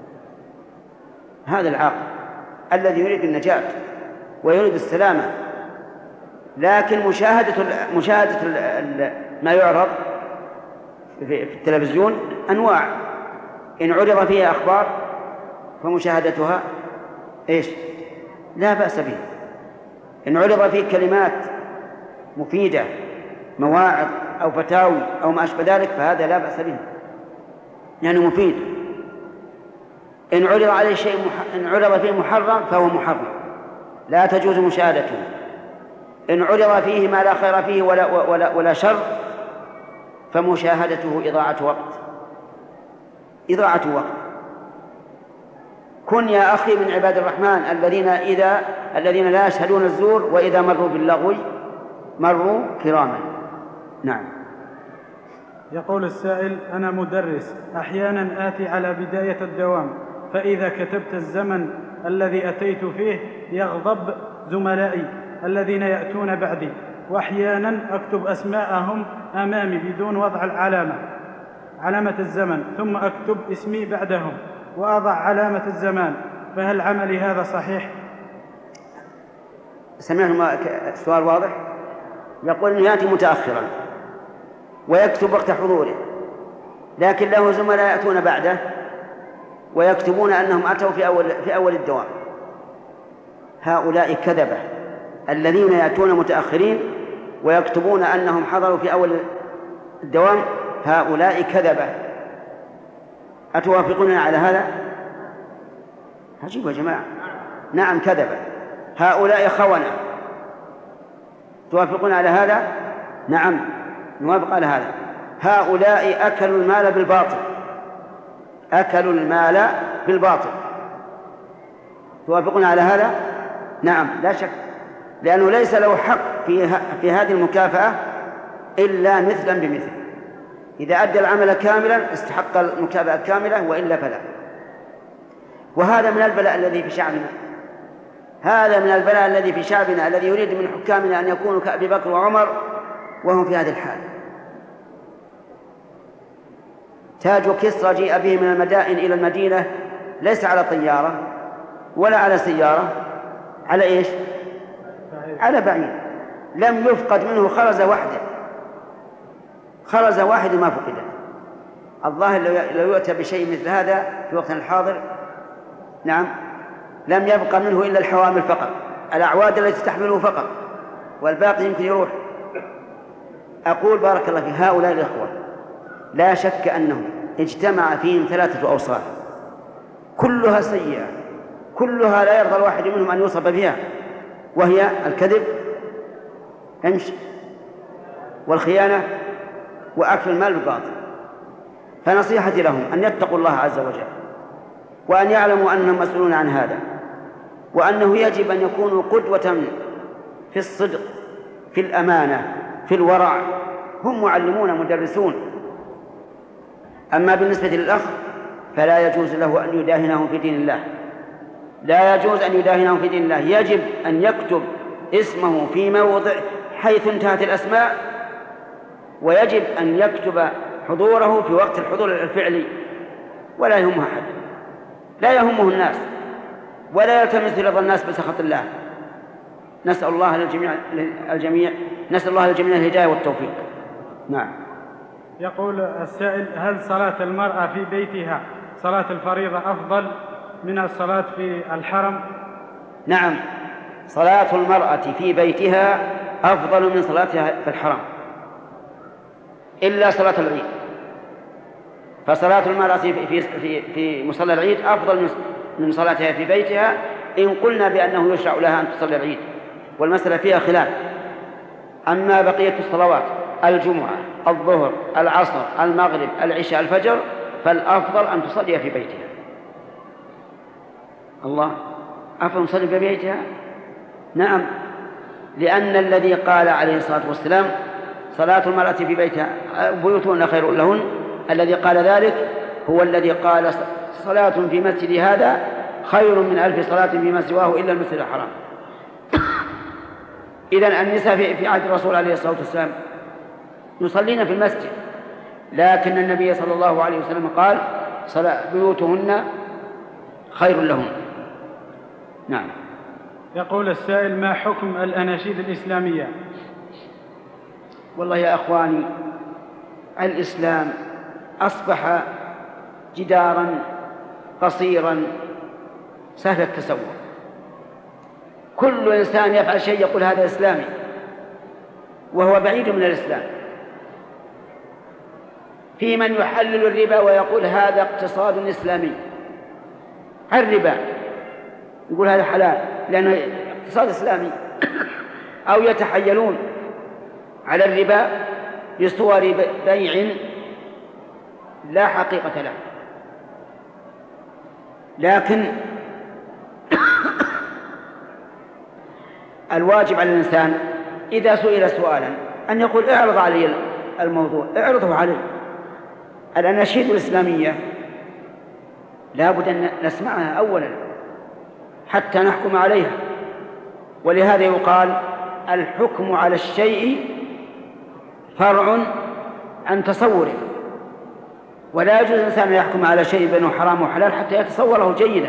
هذا العاقل الذي يريد النجاة ويريد السلامة. لكن مشاهدة مشاهدة ما يعرض في التلفزيون أنواع، إن عرض فيها أخبار فمشاهدتها إيش؟ لا بأس به. إن عرض فيه كلمات مفيدة مواعظ أو فتاوي أو ما أشبه ذلك فهذا لا بأس به، يعني مفيد. إن عرض عليه شيء مح... إن عرض فيه محرم فهو محرم لا تجوز مشاهدته. إن عرض فيه ما لا خير فيه ولا, ولا, ولا شر فمشاهدته إضاعة وقت إضاعة وقت. كن يا أخي من عباد الرحمن الذين إذا الذين لا يشهدون الزور وإذا مروا باللغو مروا كراما. نعم. يقول السائل أنا مدرس أحيانا آتي على بداية الدوام، فإذا كتبت الزمن الذي أتيت فيه يغضب زملائي الذين يأتون بعدي، وأحيانا أكتب أسماءهم أمامي بدون وضع العلامة علامة الزمن ثم أكتب اسمي بعدهم وأضع علامة الزمان، فهل عملي هذا صحيح؟ سمعتم السؤال واضح؟ يقول أنه يأتي متأخرا ويكتب وقت حضوره، لكن له زملاء يأتون بعده ويكتبون أنهم أتوا في أول, في أول الدوام. هؤلاء كذبة الذين يأتون متأخرين ويكتبون أنهم حضروا في أول الدوام هؤلاء كذبة. أتوافقون على هذا؟ عجيب يا جماعة. نعم كذبة. هؤلاء خونة. توافقون على هذا؟ نعم نوافق على هذا. هؤلاء أكلوا المال بالباطل. أكلوا المال بالباطل. توافقون على هذا؟ نعم لا شك، لأنه ليس له حق في, في هذه المكافأة إلا مثلا بمثل. إذا أدى العمل كاملا استحق المكافأة كاملة، وإلا فلا. وهذا من البلاء الذي في شعبنا، هذا من البلاء الذي في شعبنا الذي يريد من حكامنا أن يكونوا كأبي بكر وعمر وهم في هذه الحال. تاج كسرى جيء به من المدائن إلى المدينة ليس على طيارة ولا على سيارة، على إيش؟ على بعير. لم يفقد منه خرزة واحدة، خرزة واحدة ما فقدت. الظاهر لو يؤتى بشيء مثل هذا في وقتنا الحاضر نعم لم يبقى منه إلا الحوامل فقط، الأعواد التي تحمله فقط، والباقي يمكن يروح. أقول بارك الله في هؤلاء الإخوة لا شك أنهم اجتمع فيهم ثلاثة أوصاف كلها سيئة، كلها لا يرضى الواحد منهم أن يوصف بها، وهي الكذب امشي والخيانة وأكل المال بالباطل. فنصيحتي لهم أن يتقوا الله عز وجل، وأن يعلموا أنهم مسؤولون عن هذا، وأنه يجب أن يكونوا قدوة في الصدق، في الأمانة، في الورع. هم معلمون مدرسون. أما بالنسبة للأخ فلا يجوز له أن يداهنهم في دين الله، لا يجوز أن يداهنهم في دين الله. يجب أن يكتب اسمه في موضع حيث انتهت الأسماء، ويجب أن يكتب حضوره في وقت الحضور الفعلي، ولا يهمه أحد، لا يهمه الناس، ولا يلتمس رضا الناس بسخط الله. نسأل الله للجميع الجميع نسأل الله للجميع الهداية والتوفيق. نعم. يقول السائل: هل صلاة المرأة في بيتها صلاة الفريضة أفضل من الصلاة في الحرم؟ نعم، صلاة المرأة في بيتها أفضل من صلاتها في الحرم، إلا صلاة العيد. فصلاة المرأة في في في مصلى العيد أفضل من صلاتها في بيتها، إن قلنا بأنه يشرع لها أن تصلي العيد، والمسألة فيها خلاف. أما بقية الصلوات الجمعة، الظهر، العصر، المغرب، العشاء، الفجر، فالأفضل أن تصلي في بيتها. الله، أفضل تصلي في بيتها؟ نعم، لأن الذي قال عليه الصلاة والسلام صلاة المرأة في بيتها بيوتهن خير لهن، الذي قال ذلك هو الذي قال صلاة في مسجد هذا خير من ألف صلاة فيما سواه إلا المسجد الحرام. إذن النساء في عهد الرسول عليه الصلاة والسلام يصلين في المسجد، لكن النبي صلى الله عليه وسلم قال صلاة بيوتهن خير لهن. نعم. يقول السائل: ما حكم الأناشيد الإسلامية؟ والله يا أخواني، الإسلام أصبح جداراً قصيراً سهل التصور. كل إنسان يفعل شيء يقول هذا إسلامي، وهو بعيد من الإسلام. في من يحلل الربا ويقول هذا اقتصاد إسلامي، الربا يقول هذا حلال لأنه اقتصاد إسلامي، أو يتحيلون على الربا بصور بيع لا حقيقة له. لكن الواجب على الإنسان إذا سئل سؤالا أن يقول اعرض علي الموضوع، اعرضه علي. الأناشيد الإسلامية لا بد أن نسمعها أولا حتى نحكم عليها، ولهذا يقال الحكم على الشيء فرع عن تصوره، ولا يجوز الإنسان أن يحكم على شيء بأنه حرام وحلال حتى يتصوره جيدا.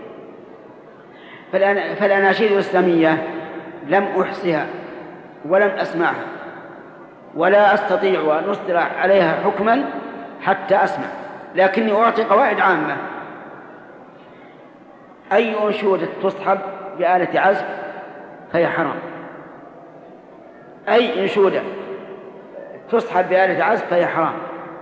فالأناشيد الإسلامية لم أحصها ولم أسمعها، ولا أستطيع أن أصدر عليها حكما حتى أسمع، لكني أعطي قواعد عامة. أي أنشودة تصحب بآلة عزف فهي حرام، أي أنشودة تصحب بآلة عزف فهي حرام،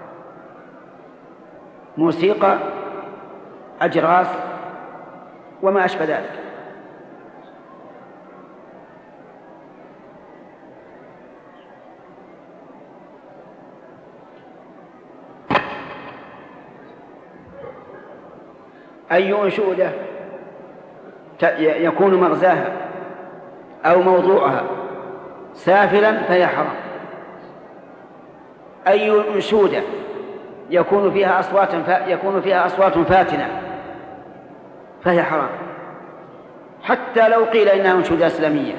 موسيقى، أجراس وما أشبه ذلك. أي أنشودة يكون مغزاها أو موضوعها سافلا فهي حرام. أي أنشودة يكون فيها أصوات يكون فيها أصوات فاتنة فهي حرام، حتى لو قيل إنها أنشودة إسلامية،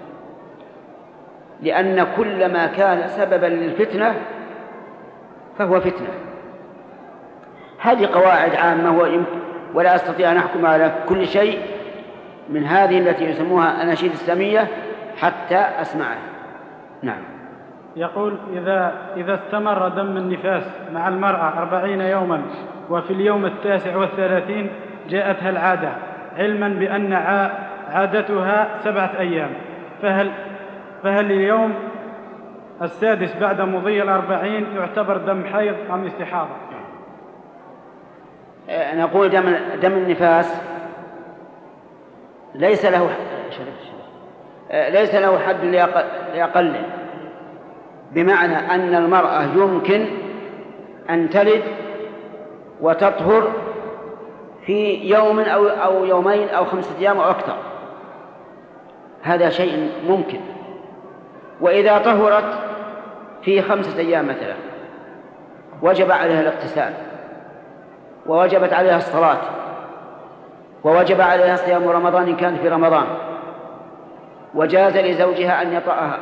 لأن كل ما كان سببا للفتنة فهو فتنة. هذه قواعد عامة ولا أستطيع أن أحكم على كل شيء من هذه التي يسموها أناشيد إسلامية حتى أسمعها. نعم. يقول: إذا إذا استمر دم النفاس مع المرأة أربعين يوما وفي اليوم التاسع والثلاثين جاءتها العادة، علما بأن عادتها سبعة أيام، فهل فهل اليوم السادس بعد مضي الأربعين يعتبر دم حيض أم استحاضة؟ نقول دم دم النفاس ليس له ليس له حد لأقله، بمعنى أن المرأة يمكن أن تلد وتطهر في يوم أو أو يومين أو خمسة أيام أو أكثر، هذا شيء ممكن. وإذا طهرت في خمسة أيام مثلا وجب عليها الاغتسال، ووجبت عليها الصلاة، ووجب عليها صيام رمضان إن كان في رمضان، وجاز لزوجها أن يطأها.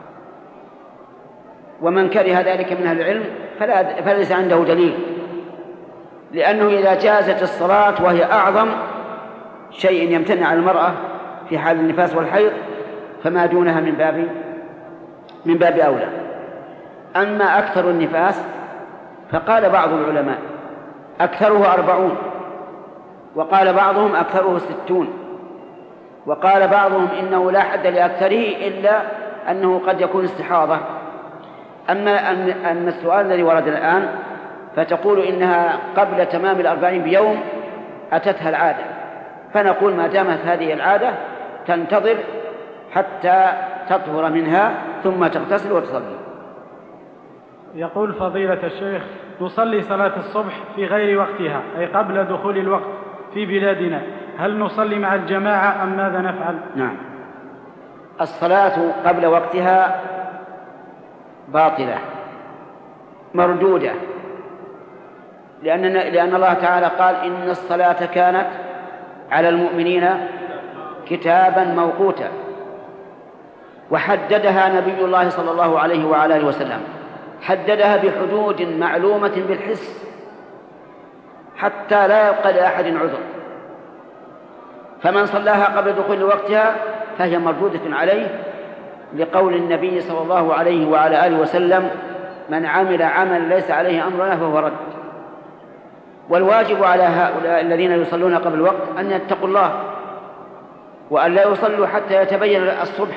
ومن كره ذلك من أهل العلم فلا فليس عنده دليل، لأنه إذا جازت الصلاة وهي أعظم شيء يمتنع على المرأة في حال النفاس والحيض، فما دونها من باب من باب أولى. أما أكثر النفاس فقال بعض العلماء أكثره أربعون، وقال بعضهم أكثره ستون، وقال بعضهم إنه لا حد لأكثره إلا أنه قد يكون استحاضة. أما أن السؤال الذي ورد الآن فتقول إنها قبل تمام الأربعين بيوم أتتها العادة، فنقول ما دامت هذه العادة تنتظر حتى تطهر منها ثم تغتسل وتصلي. يقول فضيلة الشيخ: نصلي صلاة الصبح في غير وقتها، أي قبل دخول الوقت في بلادنا، هل نصلي مع الجماعة أم ماذا نفعل؟ نعم، الصلاة قبل وقتها باطلة مردودة، لأن لأن الله تعالى قال: إن الصلاة كانت على المؤمنين كتابا موقوتا، وحددها نبي الله صلى الله عليه وعلى آله وسلم، حددها بحدود معلومة بالحس حتى لا يبقى لأحد عذر، فمن صلاها قبل دخول وقتها فهي مردودة عليه، لقول النبي صلى الله عليه وعلى آله وسلم: من عمل عملا ليس عليه أمرنا فهو رد. والواجب على هؤلاء الذين يصلون قبل الوقت أن يتقوا الله وأن لا يصلوا حتى يتبين الصبح،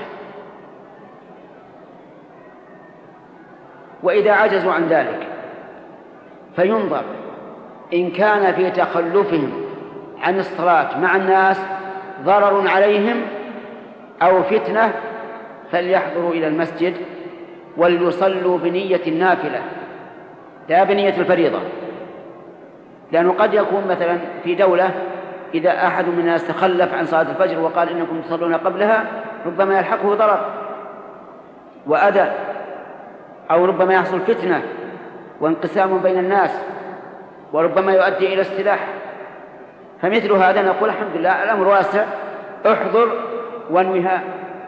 وإذا عجزوا عن ذلك فينظر إن كان في تخلفهم عن الصلاة مع الناس ضرر عليهم أو فتنة فليحضروا إلى المسجد وليصلوا بنية النافلة لا بنية الفريضة، لأنه قد يكون مثلا في دولة إذا أحد من الناس تخلف عن صلاة الفجر وقال إنكم تصلون قبلها ربما يلحقه ضرر وأذى، أو ربما يحصل فتنة وانقسام بين الناس، وربما يؤدي إلى السلاح. فمثل هذا نقول الحمد لله الأمر واسع، احضر وانوها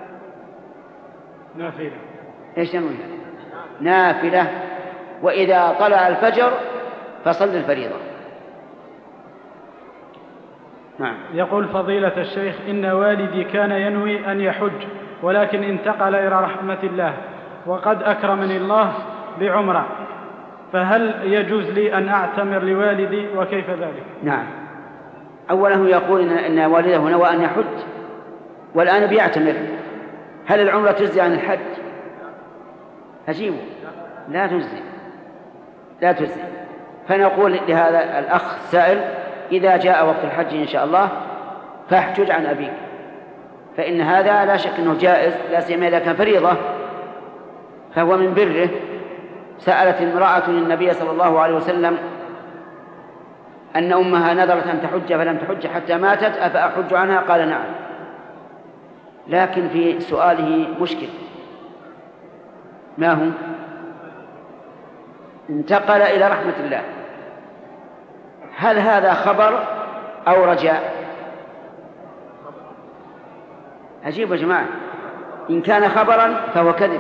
نافلة. إيش ننويها؟ نافلة. وإذا طلع الفجر فصل الفريضة. نعم. يقول فضيلة الشيخ: إن والدي كان ينوي أن يحج ولكن انتقل إلى رحمة الله وقد أكرمني الله بعمرة، فهل يجوز لي أن أعتمر لوالدي وكيف ذلك؟ نعم. أوله يقول إن, إن والده نوى أن يحج والآن بيعتمر، هل العمرة تجزي عن الحج؟ أجيبه لا تجزي لا تجزي. فنقول لهذا الأخ السائل إذا جاء وقت الحج إن شاء الله فاحجج عن أبيك، فإن هذا لا شك أنه جائز، لا سيما إذا كان فريضة فهو من بره. سألت امرأة النبي صلى الله عليه وسلم أن أمها نذرت أن تحج فلم تحج حتى ماتت أفأحج عنها؟ قال نعم. لكن في سؤاله مشكل، ما هو؟ انتقل إلى رحمة الله، هل هذا خبر أو رجاء؟ عجيب يا جماعة، إن كان خبرا فهو كذب،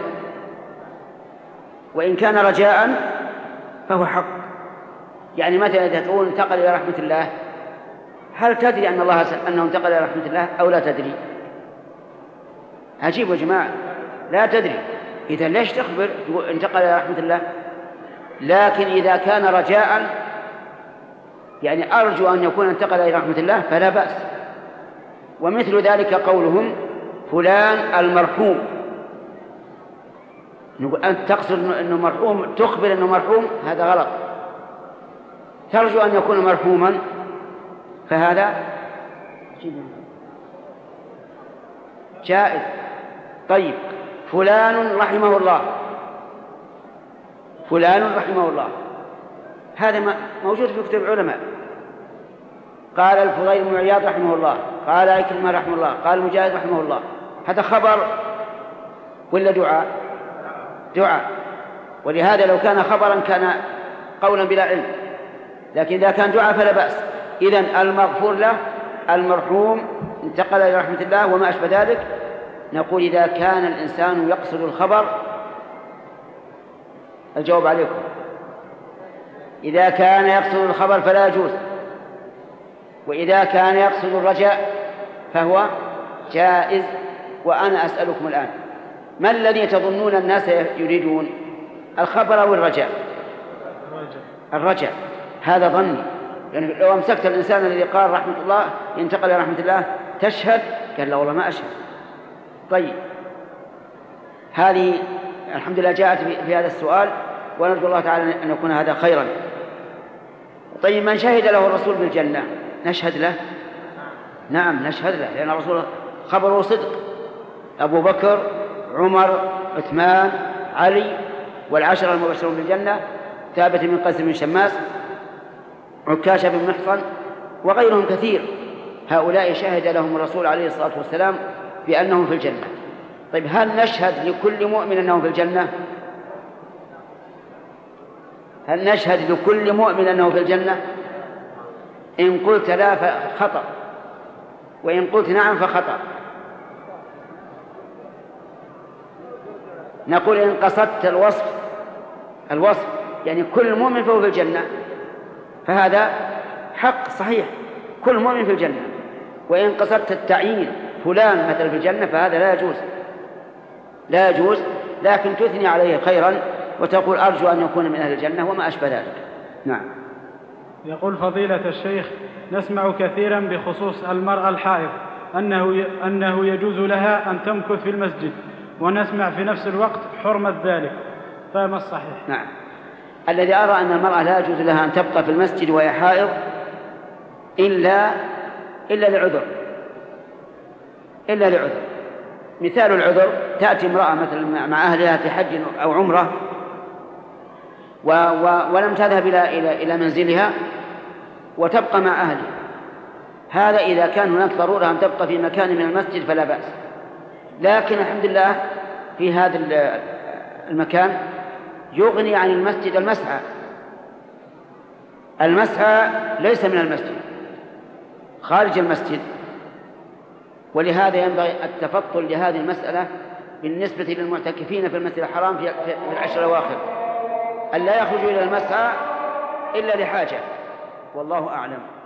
وإن كان رجاء فهو حق. يعني مثلا إذا تقول انتقل إلى رحمة الله، هل تدري أن الله أنه انتقل إلى رحمة الله أو لا تدري؟ عجيب يا جماعة، لا تدري. إذا ليش تخبر انتقل إلى رحمة الله؟ لكن إذا كان رجاء، يعني أرجو أن يكون انتقل إلى رحمة الله، فلا بأس. ومثل ذلك قولهم فلان المرحوم، أنت تقصد أنه مرحوم، تخبر أنه مرحوم، هذا غلط. ترجو أن يكون مرحوما، فهذا جائز. طيب فلان رحمه الله، فلان رحمه الله، هذا موجود في كتب العلماء. قال الفضيل بن عياض رحمه الله، قال عكرمة رحمه الله، قال مجاهد رحمه الله، هذا خبر ولا دعاء؟ دعاء. ولهذا لو كان خبرا كان قولا بلا علم، لكن إذا كان دعاء فلا بأس. إذن المغفور له المرحوم انتقل إلى رحمة الله وما أشبه ذلك. نقول إذا كان الإنسان يقصد الخبر، الجواب عليكم، إذا كان يقصد الخبر فلا يجوز، وإذا كان يقصد الرجاء فهو جائز. وأنا أسألكم الآن، ما الذي تظنون الناس يريدون، الخبر أو الرجاء؟ الرجاء. هذا ظني، يعني لو أمسكت الإنسان الذي قال رحمة الله ينتقل إلى رحمة الله تشهد، قال لا والله ما أشهد. طيب هذه الحمد لله جاءت في هذا السؤال، ونرجو الله تعالى أن يكون هذا خيرا. طيب من شهد له الرسول بالجنة نشهد له؟ نعم نشهد له، لأن الرسول خبره صدق. أبو بكر، عمر، عثمان، علي، والعشرة المبشرون بالجنة، ثابت بن قيس بن شماس، عكاشة بن محصن، وغيرهم كثير، هؤلاء شهد لهم الرسول عليه الصلاة والسلام بأنهم في الجنة. طيب هل نشهد لكل مؤمن أنه في الجنة؟ هل نشهد لكل مؤمن أنه في الجنة؟ إن قلت لا فخطأ، وإن قلت نعم فخطأ. نقول إن قصدت الوصف الوصف يعني كل مؤمن فهو في الجنة، فهذا حق صحيح، كل مؤمن في الجنة. وإن قصدت التعيين فلان مثل في الجنة فهذا لا يجوز، لا يجوز، لكن تثني عليه خيرا وتقول أرجو أن يكون من أهل الجنة وما أشبه ذلك. نعم. يقول فضيلة الشيخ، نسمع كثيرا بخصوص المرأة الحائض أنه أنه يجوز لها أن تمكث في المسجد، ونسمع في نفس الوقت حرمة ذلك، فما الصحيح؟ نعم، الذي أرى أن المرأة لا يجوز لها أن تبقى في المسجد وهي حائض إلا إلا لعذر، إلا لعذر. مثال العذر، تأتي امرأة مثلا مع أهلها في حج أو عمرة و و ولم تذهب إلى إلى إلى منزلها وتبقى مع أهلها، هذا إذا كان هناك ضرورة أن تبقى في مكان من المسجد فلا بأس. لكن الحمد لله في هذا المكان يغني عن المسجد المسعى، المسعى ليس من المسجد، خارج المسجد. ولهذا ينبغي التفطن لهذه المسألة بالنسبة للمعتكفين في المسجد الحرام في العشر الأواخر، أن لا يخرجوا إلى المسعى إلا لحاجة، والله أعلم.